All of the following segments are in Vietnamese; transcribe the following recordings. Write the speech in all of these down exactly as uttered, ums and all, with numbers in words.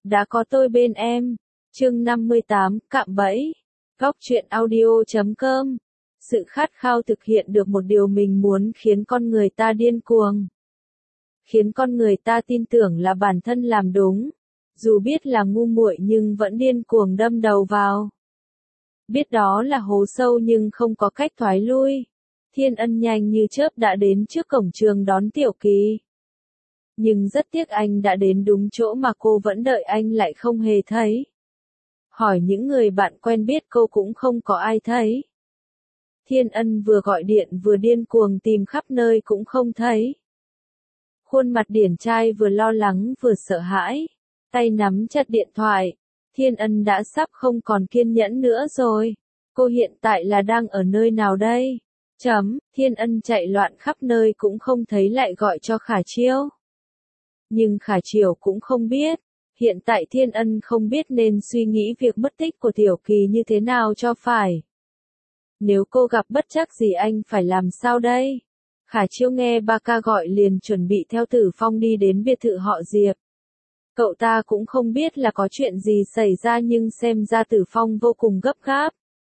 Đã có tôi bên em. Chương năm mươi tám, cạm bẫy. Góc truyện audio chấm com. Sự khát khao thực hiện được một điều mình muốn khiến con người ta điên cuồng. Khiến con người ta tin tưởng là bản thân làm đúng. Dù biết là ngu muội nhưng vẫn điên cuồng đâm đầu vào. Biết đó là hố sâu nhưng không có cách thoái lui. Thiên Ân nhanh như chớp đã đến trước cổng trường đón Tiểu Kỳ. Nhưng rất tiếc anh đã đến đúng chỗ mà cô vẫn đợi anh lại không hề thấy. Hỏi những người bạn quen biết cô cũng không có ai thấy. Thiên Ân vừa gọi điện vừa điên cuồng tìm khắp nơi cũng không thấy. Khuôn mặt điển trai vừa lo lắng vừa sợ hãi, tay nắm chặt điện thoại. Thiên Ân đã sắp không còn kiên nhẫn nữa rồi. Cô hiện tại là đang ở nơi nào đây? Chấm, Thiên Ân chạy loạn khắp nơi cũng không thấy lại gọi cho Khả Chiêu. Nhưng Khả Chiêu cũng không biết. Hiện tại Thiên Ân không biết nên suy nghĩ việc mất tích của Tiểu Kỳ như thế nào cho phải. Nếu cô gặp bất trắc gì anh phải làm sao đây? Khả Chiêu nghe ba ca gọi liền chuẩn bị theo Tử Phong đi đến biệt thự họ Diệp. Cậu ta cũng không biết là có chuyện gì xảy ra nhưng xem ra Tử Phong vô cùng gấp gáp.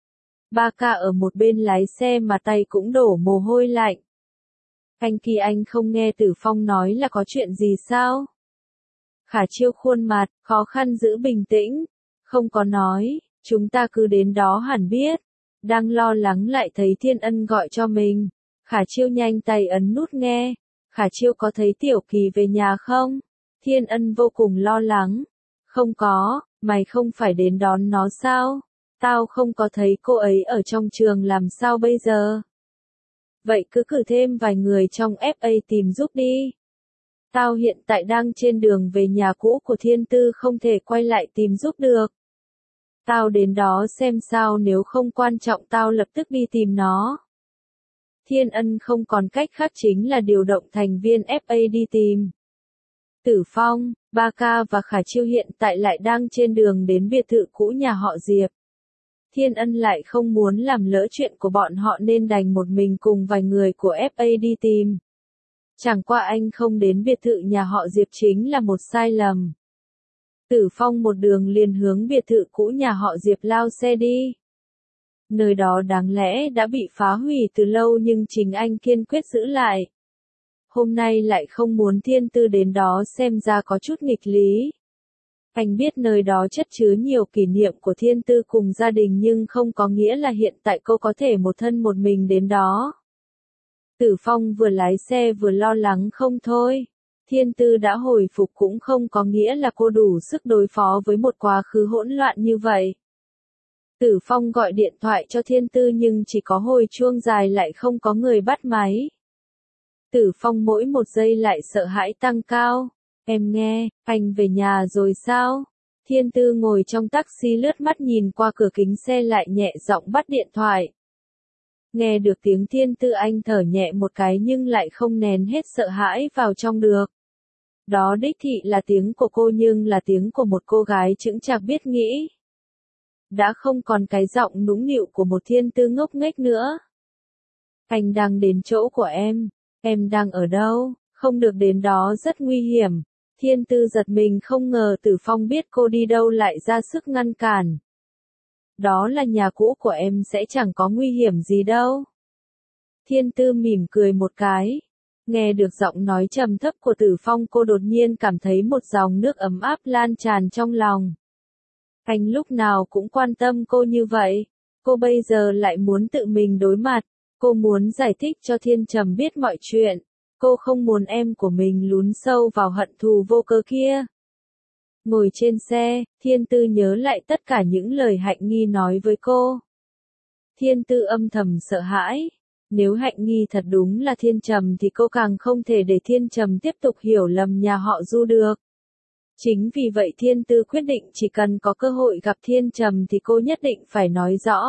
Ba ca ở một bên lái xe mà tay cũng đổ mồ hôi lạnh. Anh Kỳ anh không nghe Tử Phong nói là có chuyện gì sao? Khả Chiêu khuôn mặt, khó khăn giữ bình tĩnh. Không có nói, chúng ta cứ đến đó hẳn biết. Đang lo lắng lại thấy Thiên Ân gọi cho mình. Khả Chiêu nhanh tay ấn nút nghe. Khả Chiêu có thấy Tiểu Kỳ về nhà không? Thiên Ân vô cùng lo lắng. Không có, mày không phải đến đón nó sao? Tao không có thấy cô ấy ở trong trường làm sao bây giờ? Vậy cứ cử thêm vài người trong ép a tìm giúp đi. Tao hiện tại đang trên đường về nhà cũ của Thiên Tư không thể quay lại tìm giúp được. Tao đến đó xem sao nếu không quan trọng tao lập tức đi tìm nó. Thiên Ân không còn cách khác chính là điều động thành viên ép a đi tìm. Tử Phong, ba ca và Khả Chiêu hiện tại lại đang trên đường đến biệt thự cũ nhà họ Diệp. Thiên Ân lại không muốn làm lỡ chuyện của bọn họ nên đành một mình cùng vài người của ép a đi tìm. Chẳng qua anh không đến biệt thự nhà họ Diệp chính là một sai lầm. Tử Phong một đường liền hướng biệt thự cũ nhà họ Diệp lao xe đi. Nơi đó đáng lẽ đã bị phá hủy từ lâu nhưng chính anh kiên quyết giữ lại. Hôm nay lại không muốn Thiên Tư đến đó xem ra có chút nghịch lý. Anh biết nơi đó chất chứa nhiều kỷ niệm của Thiên Tư cùng gia đình nhưng không có nghĩa là hiện tại cô có thể một thân một mình đến đó. Tử Phong vừa lái xe vừa lo lắng không thôi. Thiên Tư đã hồi phục cũng không có nghĩa là cô đủ sức đối phó với một quá khứ hỗn loạn như vậy. Tử Phong gọi điện thoại cho Thiên Tư nhưng chỉ có hồi chuông dài lại không có người bắt máy. Tử Phong mỗi một giây lại sợ hãi tăng cao. Em nghe, anh về nhà rồi sao? Thiên Tư ngồi trong taxi lướt mắt nhìn qua cửa kính xe lại nhẹ giọng bắt điện thoại. Nghe được tiếng Thiên Tư anh thở nhẹ một cái nhưng lại không nén hết sợ hãi vào trong được. Đó đích thị là tiếng của cô nhưng là tiếng của một cô gái chững chạc biết nghĩ. Đã không còn cái giọng nũng nịu của một Thiên Tư ngốc nghếch nữa. Anh đang đến chỗ của em. Em đang ở đâu? Không được đến đó rất nguy hiểm. Thiên Tư giật mình không ngờ Tử Phong biết cô đi đâu lại ra sức ngăn cản. Đó là nhà cũ của em sẽ chẳng có nguy hiểm gì đâu. Thiên Tư mỉm cười một cái. Nghe được giọng nói trầm thấp của Tử Phong cô đột nhiên cảm thấy một dòng nước ấm áp lan tràn trong lòng. Anh lúc nào cũng quan tâm cô như vậy. Cô bây giờ lại muốn tự mình đối mặt. Cô muốn giải thích cho Thiên Trầm biết mọi chuyện. Cô không muốn em của mình lún sâu vào hận thù vô cớ kia. Ngồi trên xe, Thiên Tư nhớ lại tất cả những lời Hạnh Nghi nói với cô. Thiên Tư âm thầm sợ hãi. Nếu Hạnh Nghi thật đúng là Thiên Trầm thì cô càng không thể để Thiên Trầm tiếp tục hiểu lầm nhà họ Du được. Chính vì vậy Thiên Tư quyết định chỉ cần có cơ hội gặp Thiên Trầm thì cô nhất định phải nói rõ.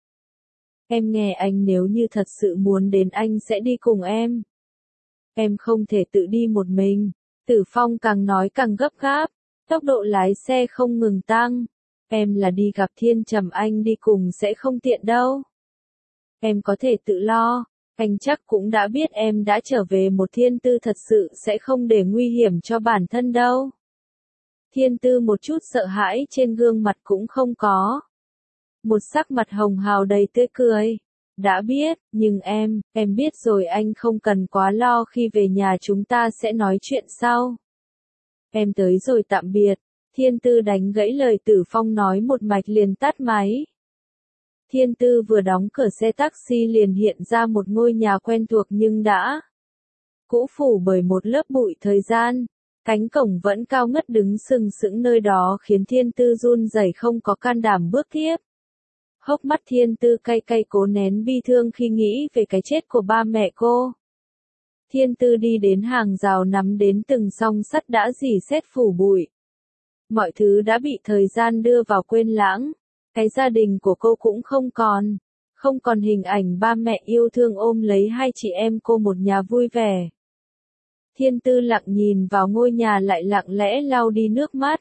Em nghe anh, nếu như thật sự muốn đến anh sẽ đi cùng em. Em không thể tự đi một mình. Tử Phong càng nói càng gấp gáp. Tốc độ lái xe không ngừng tăng. Em là đi gặp Thiên Trầm, anh đi cùng sẽ không tiện đâu. Em có thể tự lo. Anh chắc cũng đã biết em đã trở về, một Thiên Tư thật sự sẽ không để nguy hiểm cho bản thân đâu. Thiên Tư một chút sợ hãi trên gương mặt cũng không có. Một sắc mặt hồng hào đầy tươi cười. Đã biết, nhưng em, em biết rồi anh không cần quá lo khi về nhà chúng ta sẽ nói chuyện sau. Em tới rồi tạm biệt. Thiên Tư đánh gãy lời Tử Phong nói một mạch liền tắt máy. Thiên Tư vừa đóng cửa xe taxi liền hiện ra một ngôi nhà quen thuộc nhưng đã cũ phủ bởi một lớp bụi thời gian. Cánh cổng vẫn cao ngất đứng sừng sững nơi đó khiến Thiên Tư run rẩy không có can đảm bước tiếp. Hốc mắt Thiên Tư cay cay cố nén bi thương khi nghĩ về cái chết của ba mẹ cô. Thiên Tư đi đến hàng rào nắm đến từng song sắt đã rỉ sét phủ bụi. Mọi thứ đã bị thời gian đưa vào quên lãng. Cái gia đình của cô cũng không còn. Không còn hình ảnh ba mẹ yêu thương ôm lấy hai chị em cô một nhà vui vẻ. Thiên Tư lặng nhìn vào ngôi nhà lại lặng lẽ lau đi nước mắt.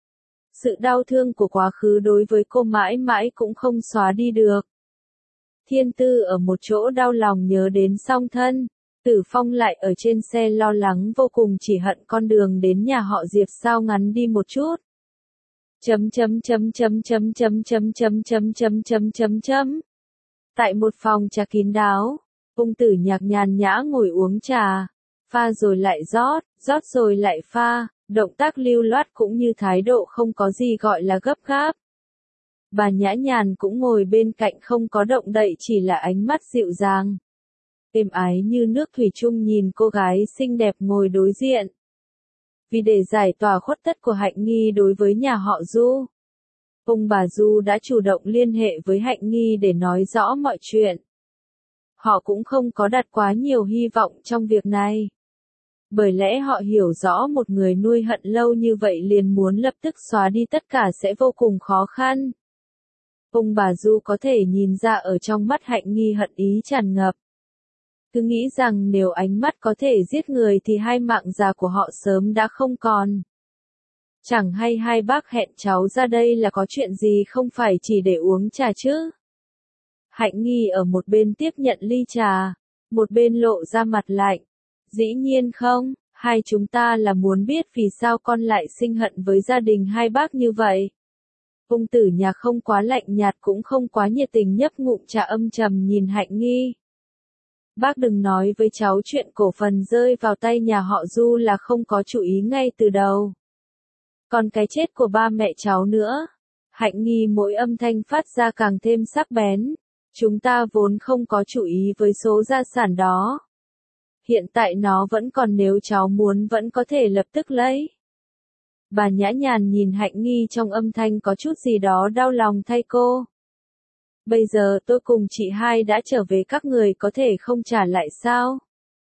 Sự đau thương của quá khứ đối với cô mãi mãi cũng không xóa đi được. Thiên Tư ở một chỗ đau lòng nhớ đến song thân. Tử Phong lại ở trên xe lo lắng vô cùng chỉ hận con đường đến nhà họ Diệp sao ngắn đi một chút. Chấm chấm chấm chấm chấm chấm chấm chấm chấm chấm chấm chấm chấm. Tại một phòng trà kín đáo, Ung Tử Nhạc nhàn nhã ngồi uống trà, pha rồi lại rót, rót rồi lại pha, động tác lưu loát cũng như thái độ không có gì gọi là gấp gáp. Bà Nhã Nhàn cũng ngồi bên cạnh không có động đậy chỉ là ánh mắt dịu dàng, êm ái như nước thủy chung nhìn cô gái xinh đẹp ngồi đối diện. Vì để giải tỏa khuất tất của Hạnh Nghi đối với nhà họ Du, ông bà Du đã chủ động liên hệ với Hạnh Nghi để nói rõ mọi chuyện. Họ cũng không có đặt quá nhiều hy vọng trong việc này. Bởi lẽ họ hiểu rõ một người nuôi hận lâu như vậy liền muốn lập tức xóa đi tất cả sẽ vô cùng khó khăn. Ông bà Du có thể nhìn ra ở trong mắt Hạnh Nghi hận ý tràn ngập. Cứ nghĩ rằng nếu ánh mắt có thể giết người thì hai mạng già của họ sớm đã không còn. Chẳng hay hai bác hẹn cháu ra đây là có chuyện gì không phải chỉ để uống trà chứ? Hạnh Nghi ở một bên tiếp nhận ly trà, một bên lộ ra mặt lạnh. Dĩ nhiên không, hai chúng ta là muốn biết vì sao con lại sinh hận với gia đình hai bác như vậy. Ung Tử Nhạc không quá lạnh nhạt cũng không quá nhiệt tình nhấp ngụm trà âm trầm nhìn Hạnh Nghi. Bác đừng nói với cháu chuyện cổ phần rơi vào tay nhà họ Du là không có chủ ý ngay từ đầu. Còn cái chết của ba mẹ cháu nữa. Hạnh Nghi mỗi âm thanh phát ra càng thêm sắc bén. Chúng ta vốn không có chủ ý với số gia sản đó. Hiện tại nó vẫn còn nếu cháu muốn vẫn có thể lập tức lấy. Bà Nhã Nhàn nhìn Hạnh Nghi trong âm thanh có chút gì đó đau lòng thay cô. Bây giờ tôi cùng chị hai đã trở về các người có thể không trả lại sao?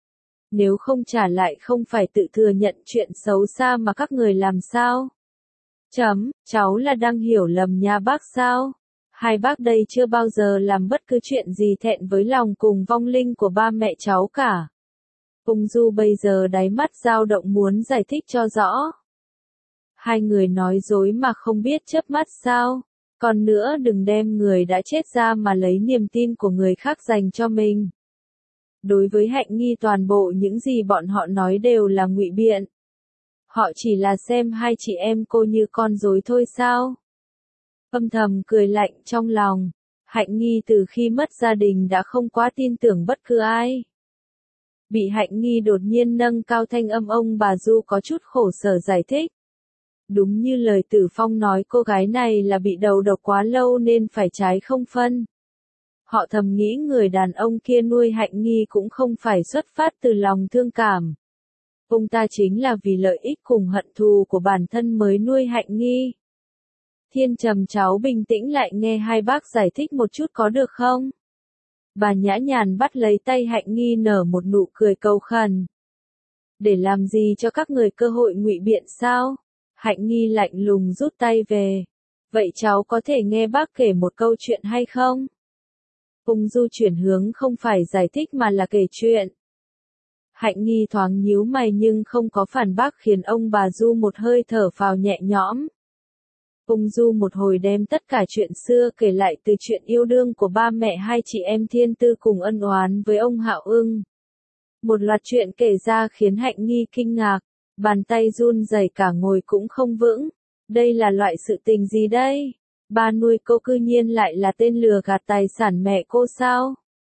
Nếu không trả lại không phải tự thừa nhận chuyện xấu xa mà các người làm sao? Chấm, cháu là đang hiểu lầm nha bác sao? Hai bác đây chưa bao giờ làm bất cứ chuyện gì thẹn với lòng cùng vong linh của ba mẹ cháu cả. Ung Du bây giờ đáy mắt dao động muốn giải thích cho rõ. Hai người nói dối mà không biết chớp mắt sao? Còn nữa đừng đem người đã chết ra mà lấy niềm tin của người khác dành cho mình. Đối với Hạnh Nghi toàn bộ những gì bọn họ nói đều là ngụy biện. Họ chỉ là xem hai chị em cô như con rối thôi sao? Âm thầm cười lạnh trong lòng. Hạnh Nghi từ khi mất gia đình đã không quá tin tưởng bất cứ ai. Bị Hạnh Nghi đột nhiên nâng cao thanh âm ông bà Du có chút khổ sở giải thích. Đúng như lời Tử Phong nói cô gái này là bị đầu độc quá lâu nên phải trái không phân. Họ thầm nghĩ người đàn ông kia nuôi Hạnh Nghi cũng không phải xuất phát từ lòng thương cảm. Ông ta chính là vì lợi ích cùng hận thù của bản thân mới nuôi Hạnh Nghi. Thiên Trầm cháu bình tĩnh lại nghe hai bác giải thích một chút có được không? Bà Nhã Nhàn bắt lấy tay Hạnh Nghi nở một nụ cười cầu khẩn. Để làm gì cho các người cơ hội ngụy biện sao? Hạnh Nghi lạnh lùng rút tay về. Vậy cháu có thể nghe bác kể một câu chuyện hay không? Ung Du chuyển hướng không phải giải thích mà là kể chuyện. Hạnh Nghi thoáng nhíu mày nhưng không có phản bác khiến ông bà Du một hơi thở phào nhẹ nhõm. Ung Du một hồi đem tất cả chuyện xưa kể lại từ chuyện yêu đương của ba mẹ hai chị em Thiên Tư cùng ân oán với ông Hạo Ưng. Một loạt chuyện kể ra khiến Hạnh Nghi kinh ngạc, bàn tay run rẩy cả ngồi cũng không vững. Đây là loại sự tình gì đây? Ba nuôi cô cư nhiên lại là tên lừa gạt tài sản mẹ cô sao?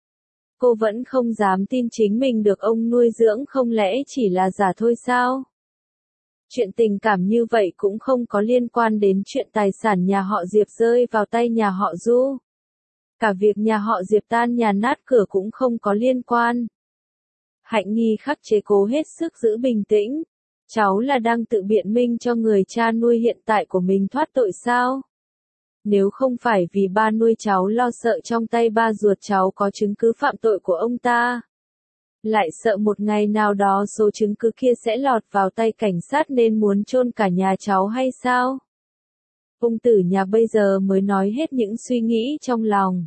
Cô vẫn không dám tin chính mình được ông nuôi dưỡng, không lẽ chỉ là giả thôi sao? Chuyện tình cảm như vậy cũng không có liên quan đến chuyện tài sản nhà họ Diệp rơi vào tay nhà họ Du. Cả việc nhà họ Diệp tan nhà nát cửa cũng không có liên quan. Hạnh Nghi khắc chế cố hết sức giữ bình tĩnh. Cháu là đang tự biện minh cho người cha nuôi hiện tại của mình thoát tội sao? Nếu không phải vì ba nuôi cháu lo sợ trong tay ba ruột cháu có chứng cứ phạm tội của ông ta, lại sợ một ngày nào đó số chứng cứ kia sẽ lọt vào tay cảnh sát nên muốn chôn cả nhà cháu hay sao? Ông Tử Nhạc bây giờ mới nói hết những suy nghĩ trong lòng.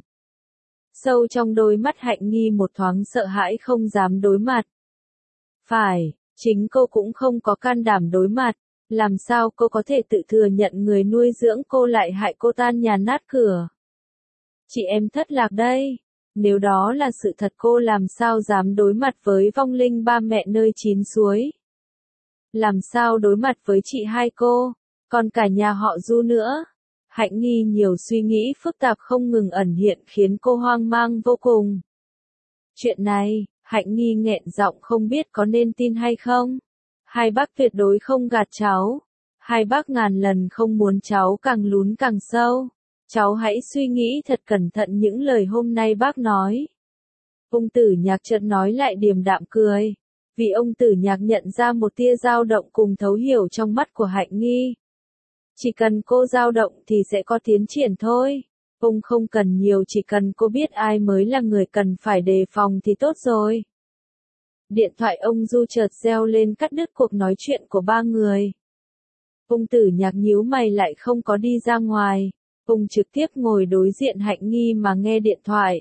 Sâu trong đôi mắt Hạnh Nghi một thoáng sợ hãi không dám đối mặt. Phải, chính cô cũng không có can đảm đối mặt. Làm sao cô có thể tự thừa nhận người nuôi dưỡng cô lại hại cô tan nhà nát cửa? Chị em thất lạc đây. Nếu đó là sự thật cô làm sao dám đối mặt với vong linh ba mẹ nơi chín suối? Làm sao đối mặt với chị hai cô, còn cả nhà họ Du nữa? Hạnh Nghi nhiều suy nghĩ phức tạp không ngừng ẩn hiện khiến cô hoang mang vô cùng. Chuyện này, Hạnh Nghi nghẹn giọng không biết có nên tin hay không. Hai bác tuyệt đối không gạt cháu. Hai bác ngàn lần không muốn cháu càng lún càng sâu. Cháu hãy suy nghĩ thật cẩn thận những lời hôm nay bác nói. Ông Tử Nhạc chợt nói lại điềm đạm cười. Vì ông Tử Nhạc nhận ra một tia dao động cùng thấu hiểu trong mắt của Hạnh Nghi. Chỉ cần cô dao động thì sẽ có tiến triển thôi. Ông không cần nhiều, chỉ cần cô biết ai mới là người cần phải đề phòng thì tốt rồi. Điện thoại ông Du chợt reo lên cắt đứt cuộc nói chuyện của ba người. Ông Tử Nhạc nhíu mày lại không có đi ra ngoài. Ông trực tiếp ngồi đối diện Hạnh Nghi mà nghe điện thoại.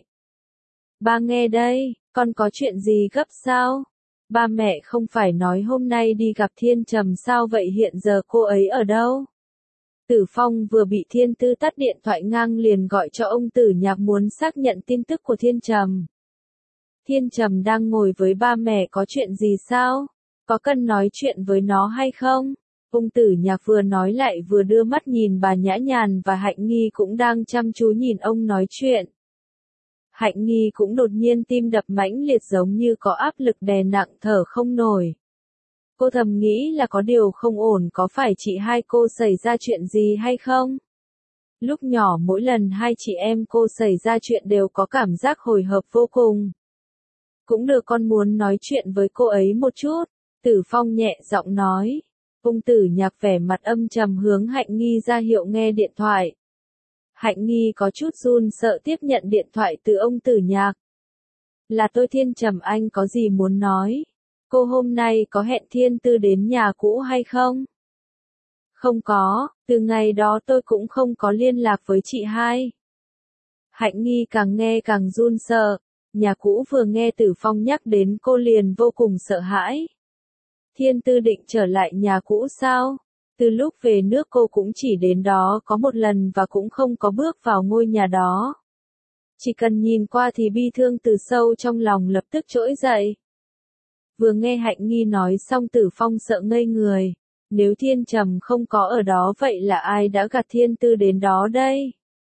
Ba nghe đây, con có chuyện gì gấp sao? Ba mẹ không phải nói hôm nay đi gặp Thiên Trầm sao vậy, hiện giờ cô ấy ở đâu? Tử Phong vừa bị Thiên Tư tắt điện thoại ngang liền gọi cho ông Tử Nhạc muốn xác nhận tin tức của Thiên Trầm. Thiên Trầm đang ngồi với ba mẹ, có chuyện gì sao? Có cần nói chuyện với nó hay không? Ông Tử Nhạc vừa nói lại vừa đưa mắt nhìn bà Nhã Nhàn và Hạnh Nghi cũng đang chăm chú nhìn ông nói chuyện. Hạnh Nghi cũng đột nhiên tim đập mãnh liệt giống như có áp lực đè nặng thở không nổi. Cô thầm nghĩ là có điều không ổn, có phải chị hai cô xảy ra chuyện gì hay không? Lúc nhỏ mỗi lần hai chị em cô xảy ra chuyện đều có cảm giác hồi hộp vô cùng. Cũng được, con muốn nói chuyện với cô ấy một chút. Tử Phong nhẹ giọng nói. Ông Tử Nhạc vẻ mặt âm trầm hướng Hạnh Nghi ra hiệu nghe điện thoại. Hạnh Nghi có chút run sợ tiếp nhận điện thoại từ ông Tử Nhạc. Là tôi Thiên Trầm, anh có gì muốn nói? Cô hôm nay có hẹn Thiên Tư đến nhà cũ hay không? Không có, từ ngày đó tôi cũng không có liên lạc với chị hai. Hạnh Nghi càng nghe càng run sợ. Nhà cũ vừa nghe Tử Phong nhắc đến cô liền vô cùng sợ hãi. Thiên Tư định trở lại nhà cũ sao? Từ lúc về nước cô cũng chỉ đến đó có một lần và cũng không có bước vào ngôi nhà đó. Chỉ cần nhìn qua thì bi thương từ sâu trong lòng lập tức trỗi dậy. Vừa nghe Hạnh Nghi nói xong Tử Phong sợ ngây người. Nếu Thiên Trầm không có ở đó vậy là ai đã gạt Thiên Tư đến đó đây?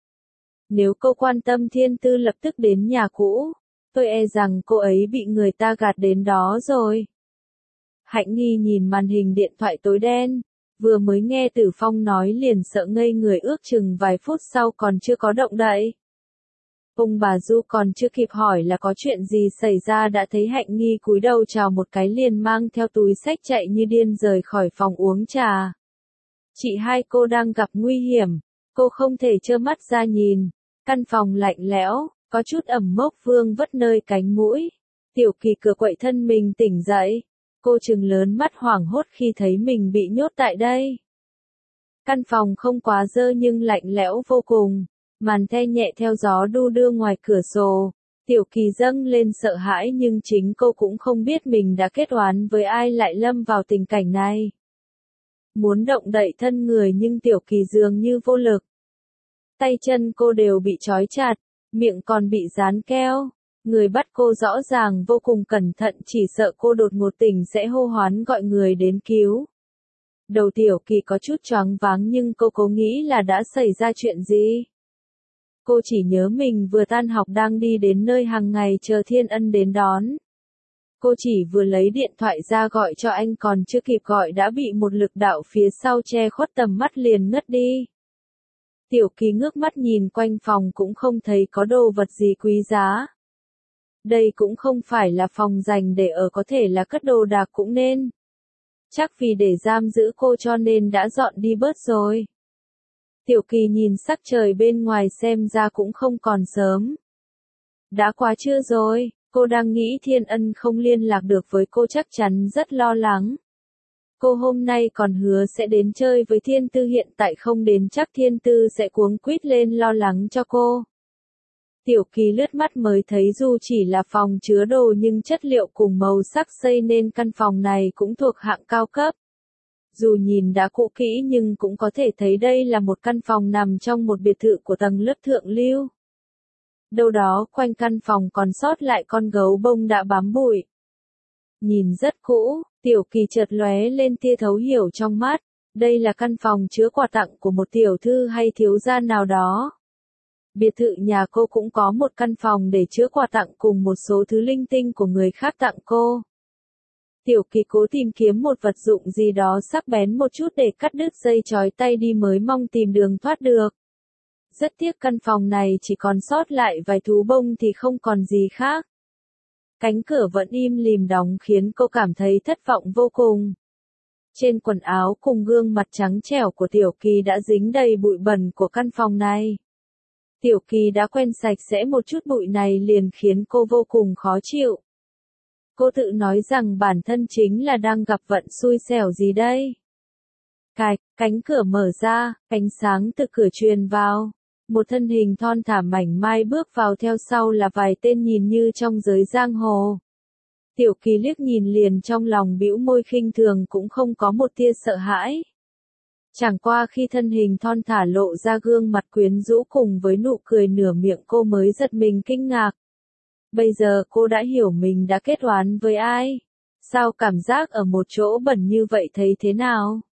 Nếu cô quan tâm Thiên Tư lập tức đến nhà cũ, tôi e rằng cô ấy bị người ta gạt đến đó rồi. Hạnh Nghi nhìn màn hình điện thoại tối đen, vừa mới nghe Tử Phong nói liền sợ ngây người, ước chừng vài phút sau còn chưa có động đậy. Ông bà Du còn chưa kịp hỏi là có chuyện gì xảy ra đã thấy Hạnh Nghi cúi đầu chào một cái liền mang theo túi xách chạy như điên rời khỏi phòng uống trà. Chị hai cô đang gặp nguy hiểm, cô không thể trơ mắt ra nhìn. Căn phòng lạnh lẽo, có chút ẩm mốc vương vất nơi cánh mũi. Tiểu Kỳ cửa quậy thân mình tỉnh dậy. Cô trừng lớn mắt hoảng hốt khi thấy mình bị nhốt tại đây. Căn phòng không quá dơ nhưng lạnh lẽo vô cùng. Màn the nhẹ theo gió đu đưa ngoài cửa sổ. Tiểu Kỳ dâng lên sợ hãi nhưng chính cô cũng không biết mình đã kết oán với ai lại lâm vào tình cảnh này. Muốn động đậy thân người nhưng Tiểu Kỳ dường như vô lực. Tay chân cô đều bị trói chặt, miệng còn bị dán keo. Người bắt cô rõ ràng vô cùng cẩn thận, chỉ sợ cô đột ngột tỉnh sẽ hô hoán gọi người đến cứu. Đầu Tiểu Kỳ có chút choáng váng nhưng cô cố nghĩ là đã xảy ra chuyện gì. Cô chỉ nhớ mình vừa tan học đang đi đến nơi hàng ngày chờ Thiên Ân đến đón. Cô chỉ vừa lấy điện thoại ra gọi cho anh còn chưa kịp gọi đã bị một lực đạo phía sau che khuất tầm mắt liền ngất đi. Tiểu Kỳ ngước mắt nhìn quanh phòng cũng không thấy có đồ vật gì quý giá. Đây cũng không phải là phòng dành để ở, có thể là cất đồ đạc cũng nên. Chắc vì để giam giữ cô cho nên đã dọn đi bớt rồi. Tiểu Kỳ nhìn sắc trời bên ngoài xem ra cũng không còn sớm. Đã quá trưa rồi, cô đang nghĩ Thiên Ân không liên lạc được với cô chắc chắn rất lo lắng. Cô hôm nay còn hứa sẽ đến chơi với Thiên Tư, hiện tại không đến chắc Thiên Tư sẽ cuống quýt lên lo lắng cho cô. Tiểu Kỳ lướt mắt mới thấy dù chỉ là phòng chứa đồ nhưng chất liệu cùng màu sắc xây nên căn phòng này cũng thuộc hạng cao cấp. Dù nhìn đã cũ kỹ nhưng cũng có thể thấy đây là một căn phòng nằm trong một biệt thự của tầng lớp thượng lưu. Đâu đó quanh căn phòng còn sót lại con gấu bông đã bám bụi. Nhìn rất cũ, Tiểu Kỳ chợt lóe lên tia thấu hiểu trong mắt. Đây là căn phòng chứa quà tặng của một tiểu thư hay thiếu gia nào đó. Biệt thự nhà cô cũng có một căn phòng để chứa quà tặng cùng một số thứ linh tinh của người khác tặng cô. Tiểu Kỳ cố tìm kiếm một vật dụng gì đó sắc bén một chút để cắt đứt dây chói tay đi mới mong tìm đường thoát được. Rất tiếc căn phòng này chỉ còn sót lại vài thú bông thì không còn gì khác. Cánh cửa vẫn im lìm đóng khiến cô cảm thấy thất vọng vô cùng. Trên quần áo cùng gương mặt trắng trẻo của Tiểu Kỳ đã dính đầy bụi bẩn của căn phòng này. Tiểu Kỳ đã quen sạch sẽ một chút bụi này liền khiến cô vô cùng khó chịu. Cô tự nói rằng bản thân chính là đang gặp vận xui xẻo gì đây. Cạch, cánh cửa mở ra, ánh sáng từ cửa truyền vào. Một thân hình thon thả mảnh mai bước vào, theo sau là vài tên nhìn như trong giới giang hồ. Tiểu Kỳ liếc nhìn liền trong lòng bĩu môi khinh thường, cũng không có một tia sợ hãi. Chẳng qua khi thân hình thon thả lộ ra gương mặt quyến rũ cùng với nụ cười nửa miệng cô mới giật mình kinh ngạc. Bây giờ cô đã hiểu mình đã kết oán với ai. Sao cảm giác ở một chỗ bẩn như vậy thấy thế nào?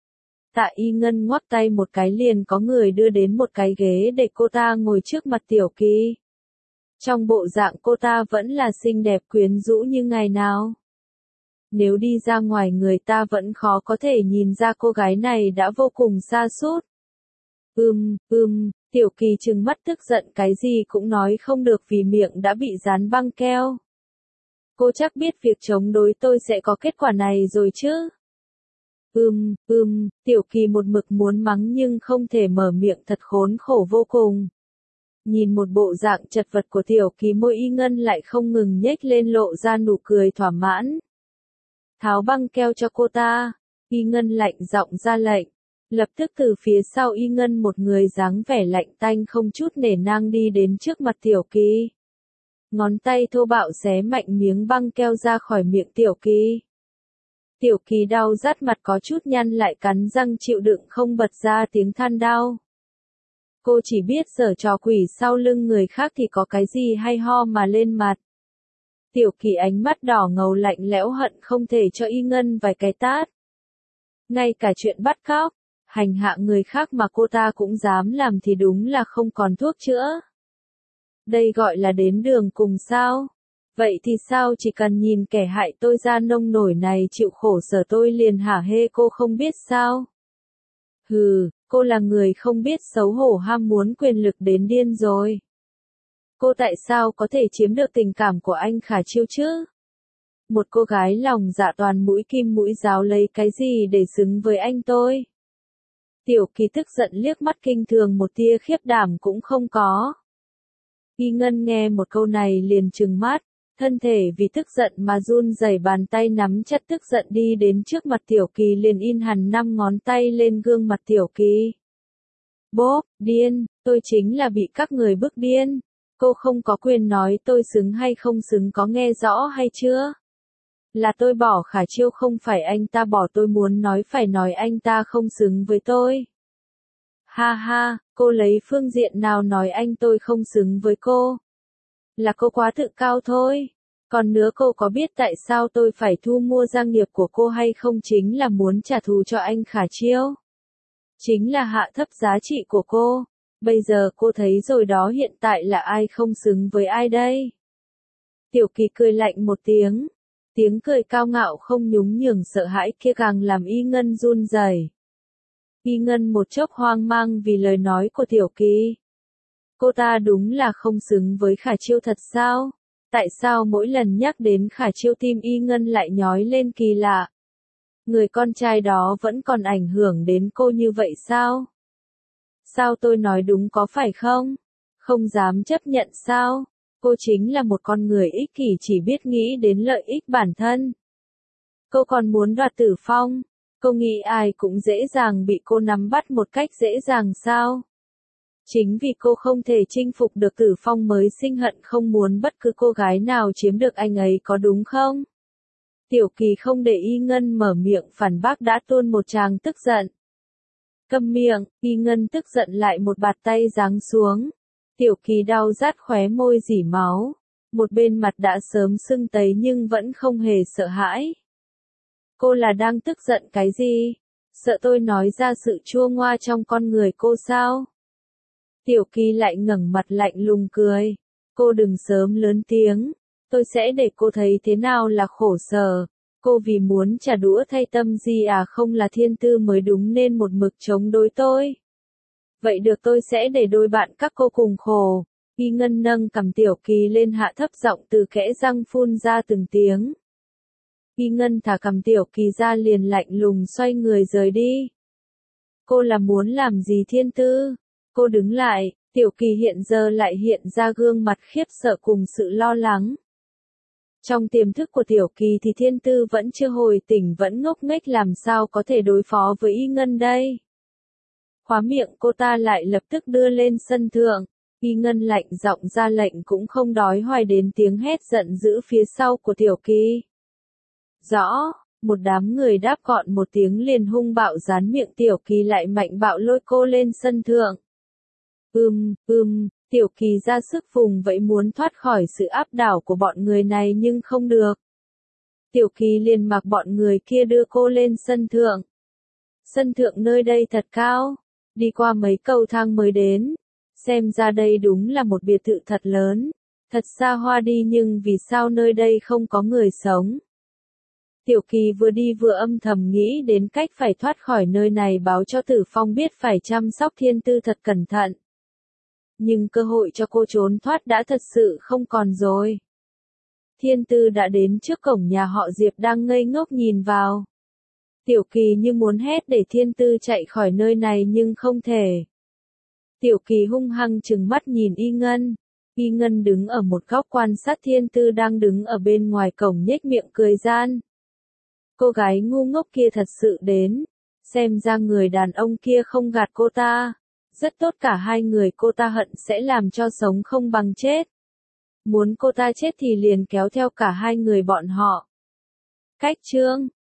Tạ Y Ngân ngoắc tay một cái liền có người đưa đến một cái ghế để cô ta ngồi trước mặt Tiểu Kỳ. Trong bộ dạng cô ta vẫn là xinh đẹp quyến rũ như ngày nào. Nếu đi ra ngoài người ta vẫn khó có thể nhìn ra cô gái này đã vô cùng sa sút. Ừm, ừm, Tiểu Kỳ trừng mắt tức giận cái gì cũng nói không được vì miệng đã bị dán băng keo. Cô chắc biết việc chống đối tôi sẽ có kết quả này rồi chứ. Ừm, ừm, Tiểu Kỳ một mực muốn mắng nhưng không thể mở miệng, thật khốn khổ vô cùng. Nhìn một bộ dạng chật vật của Tiểu Kỳ, môi Y Ngân lại không ngừng nhếch lên lộ ra nụ cười thỏa mãn. Tháo băng keo cho cô ta, Y Ngân lạnh giọng ra lệnh. Lập tức từ phía sau Y Ngân một người dáng vẻ lạnh tanh không chút nể nang đi đến trước mặt Tiểu Kỳ. Ngón tay thô bạo xé mạnh miếng băng keo ra khỏi miệng Tiểu Kỳ. Tiểu Kỳ đau rát mặt có chút nhăn lại, cắn răng chịu đựng không bật ra tiếng than đau. Cô chỉ biết giở trò quỷ sau lưng người khác thì có cái gì hay ho mà lên mặt. Tiểu Kỳ ánh mắt đỏ ngầu lạnh lẽo hận không thể cho Y Ngân vài cái tát. Ngay cả chuyện bắt cóc, hành hạ người khác mà cô ta cũng dám làm thì đúng là không còn thuốc chữa. Đây gọi là đến đường cùng sao? Vậy thì sao, chỉ cần nhìn kẻ hại tôi ra nông nổi này chịu khổ sở tôi liền hả hê, cô không biết sao? Hừ, cô là người không biết xấu hổ ham muốn quyền lực đến điên rồi. Cô tại sao có thể chiếm được tình cảm của anh Khả Chiêu chứ? Một cô gái lòng dạ toàn mũi kim mũi giáo lấy cái gì để xứng với anh tôi? Tiểu Kỳ tức giận liếc mắt kinh thường, một tia khiếp đảm cũng không có. Y Ngân nghe một câu này liền trừng mắt, thân thể vì tức giận mà run rẩy, bàn tay nắm chặt tức giận đi đến trước mặt Tiểu Kỳ liền in hẳn năm ngón tay lên gương mặt Tiểu Kỳ. Bốp, điên, tôi chính là bị các người bức điên. Cô không có quyền nói tôi xứng hay không xứng, có nghe rõ hay chưa? Là tôi bỏ Khả Chiêu, không phải anh ta bỏ tôi, muốn nói phải nói anh ta không xứng với tôi. Ha ha, cô lấy phương diện nào nói anh tôi không xứng với cô? Là cô quá tự cao thôi. Còn nữa cô có biết tại sao tôi phải thu mua gia nghiệp của cô hay không, chính là muốn trả thù cho anh Khả Chiêu. Chính là hạ thấp giá trị của cô. Bây giờ cô thấy rồi đó, hiện tại là ai không xứng với ai đây? Tiểu Kỳ cười lạnh một tiếng. Tiếng cười cao ngạo không nhún nhường sợ hãi kia càng làm Y Ngân run rẩy. Y Ngân một chốc hoang mang vì lời nói của Tiểu Kỳ. Cô ta đúng là không xứng với Khả Chiêu thật sao? Tại sao mỗi lần nhắc đến Khả Chiêu tim Y Ngân lại nhói lên kỳ lạ? Người con trai đó vẫn còn ảnh hưởng đến cô như vậy sao? Sao tôi nói đúng có phải không? Không dám chấp nhận sao? Cô chính là một con người ích kỷ, chỉ biết nghĩ đến lợi ích bản thân. Cô còn muốn đoạt Tử Phong. Cô nghĩ ai cũng dễ dàng bị cô nắm bắt một cách dễ dàng sao? Chính vì cô không thể chinh phục được Tử Phong mới sinh hận không muốn bất cứ cô gái nào chiếm được anh ấy, có đúng không? Tiểu Kỳ không để Y Ngân mở miệng phản bác đã tuôn một tràng tức giận. Câm miệng, Y Ngân tức giận lại một bạt tay giáng xuống. Tiểu Kỳ đau rát khóe môi rỉ máu. Một bên mặt đã sớm sưng tấy nhưng vẫn không hề sợ hãi. Cô là đang tức giận cái gì? Sợ tôi nói ra sự chua ngoa trong con người cô sao? Tiểu Kỳ lại ngẩng mặt lạnh lùng cười. Cô đừng sớm lớn tiếng. Tôi sẽ để cô thấy thế nào là khổ sở. Cô vì muốn trả đũa thay tâm gì à, không là Thiên Tư mới đúng nên một mực chống đối tôi. Vậy được, tôi sẽ để đôi bạn các cô cùng khổ. Y Ngân nâng cầm Tiểu Kỳ lên, hạ thấp giọng từ kẽ răng phun ra từng tiếng. Y Ngân thả cầm Tiểu Kỳ ra liền lạnh lùng xoay người rời đi. Cô là muốn làm gì Thiên Tư? Cô đứng lại. Tiểu Kỳ hiện giờ lại hiện ra gương mặt khiếp sợ cùng sự lo lắng. Trong tiềm thức của Tiểu Kỳ thì Thiên Tư vẫn chưa hồi tỉnh, vẫn ngốc nghếch, làm sao có thể đối phó với Y Ngân đây? Khóa miệng cô ta lại lập tức đưa lên sân thượng. Y Ngân lạnh giọng ra lệnh cũng không đói hoài đến tiếng hét giận dữ phía sau của Tiểu Kỳ. Rõ, một đám người đáp gọn một tiếng liền hung bạo dán miệng Tiểu Kỳ lại mạnh bạo lôi cô lên sân thượng. Ừm, ừm, Tiểu Kỳ ra sức vùng vẫy muốn thoát khỏi sự áp đảo của bọn người này nhưng không được. Tiểu Kỳ liền mặc bọn người kia đưa cô lên sân thượng. Sân thượng nơi đây thật cao, đi qua mấy cầu thang mới đến. Xem ra đây đúng là một biệt thự thật lớn, thật xa hoa đi, nhưng vì sao nơi đây không có người sống? Tiểu Kỳ vừa đi vừa âm thầm nghĩ đến cách phải thoát khỏi nơi này, báo cho Tử Phong biết phải chăm sóc Thiên Tư thật cẩn thận. Nhưng cơ hội cho cô trốn thoát đã thật sự không còn rồi. Thiên Tư đã đến trước cổng nhà họ Diệp đang ngây ngốc nhìn vào. Tiểu Kỳ như muốn hét để Thiên Tư chạy khỏi nơi này nhưng không thể. Tiểu Kỳ hung hăng trừng mắt nhìn Y Ngân. Y Ngân đứng ở một góc quan sát Thiên Tư đang đứng ở bên ngoài cổng nhếch miệng cười gian. Cô gái ngu ngốc kia thật sự đến. Xem ra người đàn ông kia không gạt cô ta. Rất tốt, cả hai người cô ta hận sẽ làm cho sống không bằng chết. Muốn cô ta chết thì liền kéo theo cả hai người bọn họ. Cách chương